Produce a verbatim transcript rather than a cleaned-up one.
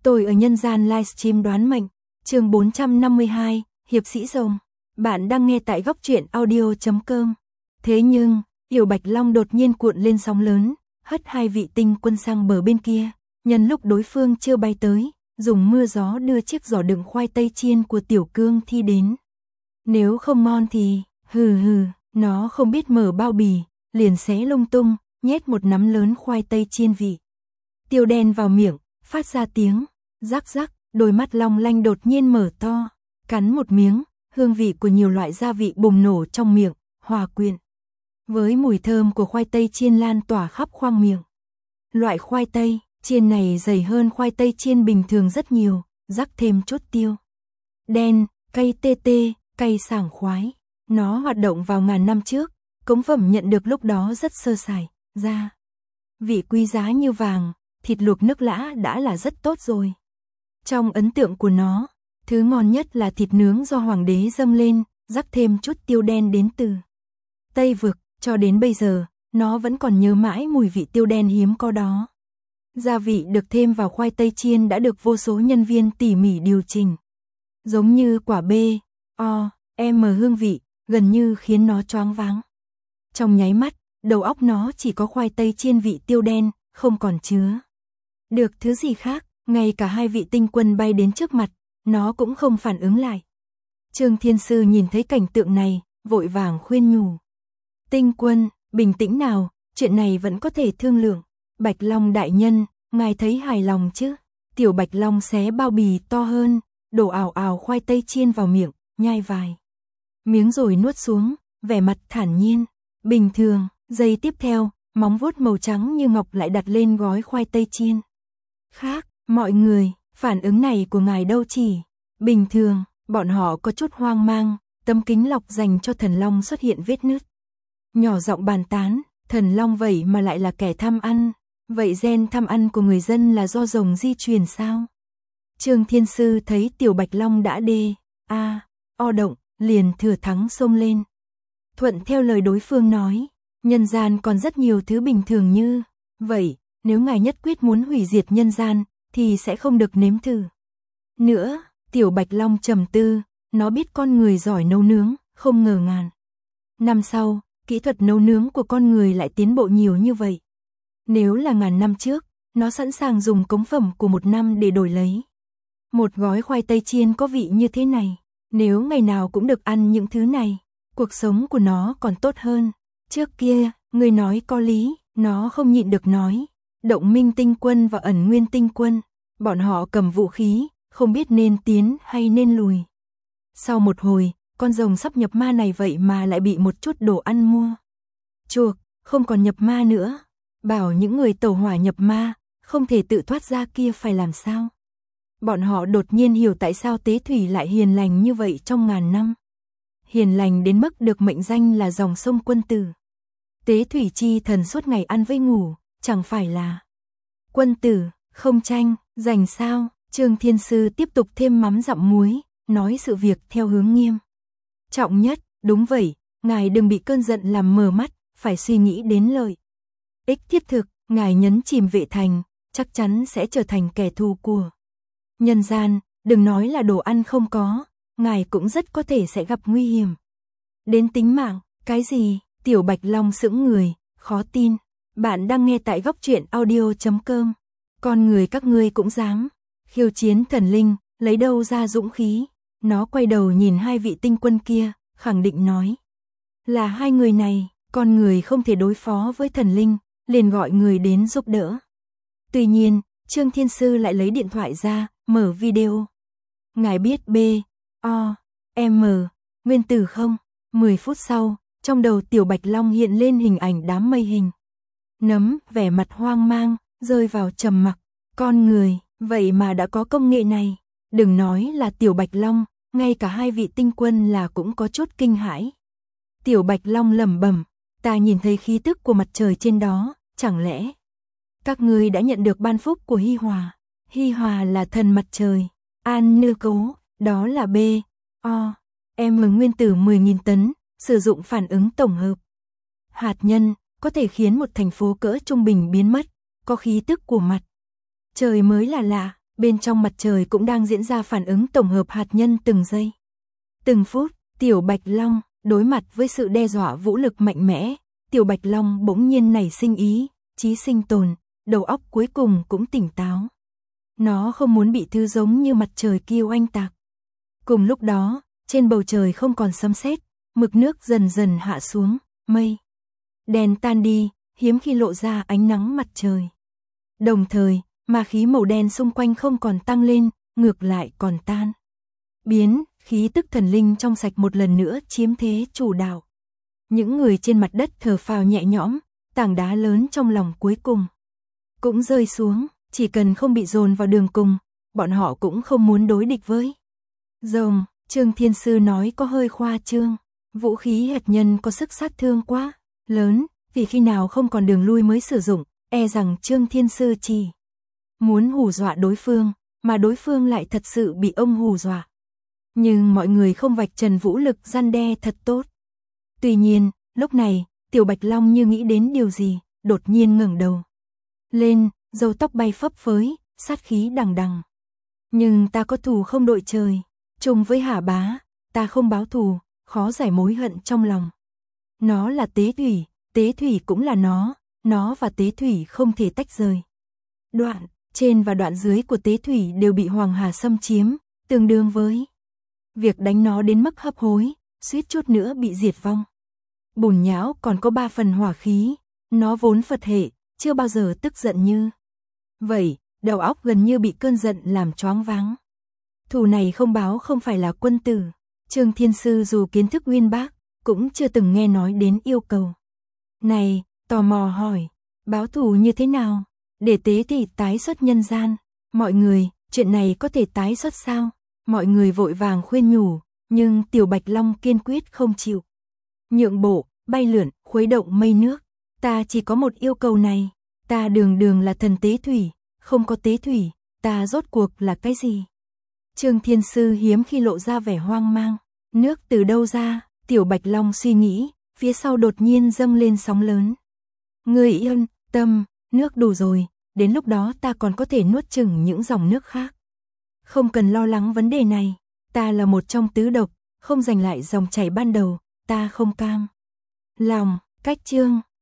Tôi ở nhân gian livestream đoán mệnh, chương bốn trăm năm mươi hai, Hiệp sĩ rồng. Bạn đang nghe tại góc truyện audio chấm com. Thế nhưng, Yểu Bạch Long đột nhiên cuộn lên sóng lớn, hất hai vị tinh quân sang bờ bên kia, nhân lúc đối phương chưa bay tới, dùng mưa gió đưa chiếc giỏ đựng khoai tây chiên của Tiểu Cương Thi đến. Nếu không ngon thì, hừ hừ, nó không biết mở bao bì, liền xé lung tung, nhét một nắm lớn khoai tây chiên vị tiêu đen vào miệng, phát ra tiếng rắc rắc, đôi mắt long lanh đột nhiên mở to, cắn một miếng, hương vị của nhiều loại gia vị bùng nổ trong miệng, hòa quyện với mùi thơm của khoai tây chiên lan tỏa khắp khoang miệng. Loại khoai tây chiên này dày hơn khoai tây chiên bình thường rất nhiều, rắc thêm chút tiêu đen, cay tê tê, cay sảng khoái. Nó hoạt động vào ngàn năm trước, cống phẩm nhận được lúc đó rất sơ sài, da vị quý giá như vàng, thịt luộc nước lã đã là rất tốt rồi. Trong ấn tượng của nó, thứ ngon nhất là thịt nướng do hoàng đế dâng lên, rắc thêm chút tiêu đen đến từ Tây Vực, cho đến bây giờ, nó vẫn còn nhớ mãi mùi vị tiêu đen hiếm có đó. Gia vị được thêm vào khoai tây chiên đã được vô số nhân viên tỉ mỉ điều chỉnh. Giống như quả B, O, M hương vị, gần như khiến nó choáng váng. Trong nháy mắt, đầu óc nó chỉ có khoai tây chiên vị tiêu đen, không còn chứa được thứ gì khác, ngay cả hai vị tinh quân bay đến trước mặt, nó cũng không phản ứng lại. Trương Thiên Sư nhìn thấy cảnh tượng này, vội vàng khuyên nhủ. Tinh quân, bình tĩnh nào, chuyện này vẫn có thể thương lượng. Bạch Long đại nhân, ngài thấy hài lòng chứ? Tiểu Bạch Long xé bao bì to hơn, đổ ào ào khoai tây chiên vào miệng, nhai vài miếng rồi nuốt xuống, vẻ mặt thản nhiên. Bình thường, giây tiếp theo, móng vuốt màu trắng như ngọc lại đặt lên gói khoai tây chiên. Khác, mọi người, phản ứng này của ngài đâu chỉ bình thường, bọn họ có chút hoang mang, tấm kính lọc dành cho thần long xuất hiện vết nứt. Nhỏ giọng bàn tán, thần long vậy mà lại là kẻ tham ăn, vậy gen tham ăn của người dân là do rồng di truyền sao? Trương Thiên Sư thấy Tiểu Bạch Long đã đê, a, o động, liền thừa thắng xông lên. Thuận theo lời đối phương nói, nhân gian còn rất nhiều thứ bình thường như vậy, nếu ngài nhất quyết muốn hủy diệt nhân gian, thì sẽ không được nếm thử. Nữa, Tiểu Bạch Long trầm tư, nó biết con người giỏi nấu nướng, không ngờ ngàn năm sau, kỹ thuật nấu nướng của con người lại tiến bộ nhiều như vậy. Nếu là ngàn năm trước, nó sẵn sàng dùng cống phẩm của một năm để đổi lấy một gói khoai tây chiên có vị như thế này. Nếu ngày nào cũng được ăn những thứ này, cuộc sống của nó còn tốt hơn. Trước kia, người nói có lý, nó không nhịn được nói. Động Minh tinh quân và Ẩn Nguyên tinh quân, bọn họ cầm vũ khí, không biết nên tiến hay nên lùi. Sau một hồi, con rồng sắp nhập ma này vậy mà lại bị một chút đồ ăn mua chuộc, không còn nhập ma nữa. Bảo những người tẩu hỏa nhập ma, không thể tự thoát ra kia phải làm sao? Bọn họ đột nhiên hiểu tại sao Tế Thủy lại hiền lành như vậy trong ngàn năm. Hiền lành đến mức được mệnh danh là dòng sông quân tử. Tế Thủy chi thần suốt ngày ăn với ngủ, chẳng phải là quân tử, không tranh, giành sao? Trương Thiên Sư tiếp tục thêm mắm dặm muối, nói sự việc theo hướng nghiêm trọng nhất. Đúng vậy, ngài đừng bị cơn giận làm mờ mắt, phải suy nghĩ đến lợi ích thiết thực. Ngài nhấn chìm Vệ Thành, chắc chắn sẽ trở thành kẻ thù của nhân gian. Đừng nói là đồ ăn không có, ngài cũng rất có thể sẽ gặp nguy hiểm đến tính mạng. Cái gì? Tiểu Bạch Long sững người, khó tin. Bạn đang nghe tại góc truyện audio chấm com. Con người các ngươi cũng dám khiêu chiến thần linh, lấy đâu ra dũng khí? Nó quay đầu nhìn hai vị tinh quân kia, khẳng định nói. Là hai người này, con người không thể đối phó với thần linh, liền gọi người đến giúp đỡ. Tuy nhiên, Trương Thiên Sư lại lấy điện thoại ra, mở video. Ngài biết B, O, M, nguyên tử không? mười phút sau, trong đầu Tiểu Bạch Long hiện lên hình ảnh đám mây hình nấm, vẻ mặt hoang mang, rơi vào trầm mặc. Con người, vậy mà đã có công nghệ này. Đừng nói là Tiểu Bạch Long, ngay cả hai vị tinh quân là cũng có chút kinh hãi. Tiểu Bạch Long lẩm bẩm, ta nhìn thấy khí tức của mặt trời trên đó, chẳng lẽ các ngươi đã nhận được ban phúc của Hi Hòa? Hi Hòa là thần mặt trời. An Nư Cố, đó là B, O, M nguyên tử mười nghìn tấn, sử dụng phản ứng tổng hợp hạt nhân, có thể khiến một thành phố cỡ trung bình biến mất, có khí tức của mặt trời mới là lạ. Bên trong mặt trời cũng đang diễn ra phản ứng tổng hợp hạt nhân từng giây. Từng phút, Tiểu Bạch Long, đối mặt với sự đe dọa vũ lực mạnh mẽ, Tiểu Bạch Long bỗng nhiên nảy sinh ý, chí sinh tồn, đầu óc cuối cùng cũng tỉnh táo. Nó không muốn bị thứ giống như mặt trời kia oanh tạc. Cùng lúc đó, trên bầu trời không còn sấm sét, mực nước dần dần hạ xuống, mây đen tan đi, hiếm khi lộ ra ánh nắng mặt trời. Đồng thời, ma khí màu đen xung quanh không còn tăng lên, ngược lại còn tan biến, khí tức thần linh trong sạch một lần nữa chiếm thế chủ đạo. Những người trên mặt đất thở phào nhẹ nhõm, tảng đá lớn trong lòng cuối cùng cũng rơi xuống, chỉ cần không bị dồn vào đường cùng, bọn họ cũng không muốn đối địch với rồng. Trương Thiên Sư nói có hơi khoa trương, vũ khí hạt nhân có sức sát thương quá lớn, vì khi nào không còn đường lui mới sử dụng, e rằng Trương Thiên Sư chỉ muốn hù dọa đối phương, mà đối phương lại thật sự bị ông hù dọa. Nhưng mọi người không vạch trần vũ lực răn đe thật tốt. Tuy nhiên, lúc này, Tiểu Bạch Long như nghĩ đến điều gì, đột nhiên ngẩng đầu lên, râu tóc bay phấp phới, sát khí đằng đằng. Nhưng ta có thù không đội trời, chung với Hà Bá, ta không báo thù, khó giải mối hận trong lòng. Nó là Tế Thủy, Tế Thủy cũng là nó, nó và Tế Thủy không thể tách rời. Đoạn trên và đoạn dưới của Tế Thủy đều bị Hoàng Hà xâm chiếm, tương đương với việc đánh nó đến mức hấp hối, suýt chút nữa bị diệt vong. Bùn nhão còn có ba phần hỏa khí, nó vốn Phật hệ, chưa bao giờ tức giận như vậy, đầu óc gần như bị cơn giận làm choáng váng. Thù này không báo không phải là quân tử. Trương Thiên Sư dù kiến thức uyên bác, cũng chưa từng nghe nói đến yêu cầu này, tò mò hỏi, báo thù như thế nào? Để Tế Thủy tái xuất nhân gian. Mọi người, chuyện này có thể tái xuất sao? Mọi người vội vàng khuyên nhủ, nhưng Tiểu Bạch Long kiên quyết không chịu nhượng bộ, bay lượn, khuấy động mây nước. Ta chỉ có một yêu cầu này, ta đường đường là thần Tế Thủy, không có Tế Thủy, ta rốt cuộc là cái gì? Trương Thiên Sư hiếm khi lộ ra vẻ hoang mang, nước từ đâu ra? Tiểu Bạch Long suy nghĩ, phía sau đột nhiên dâng lên sóng lớn. Ngươi yên tâm, nước đủ rồi, đến lúc đó ta còn có thể nuốt chửng những dòng nước khác. Không cần lo lắng vấn đề này, ta là một trong tứ độc, không giành lại dòng chảy ban đầu, ta không cam lòng. Cách chương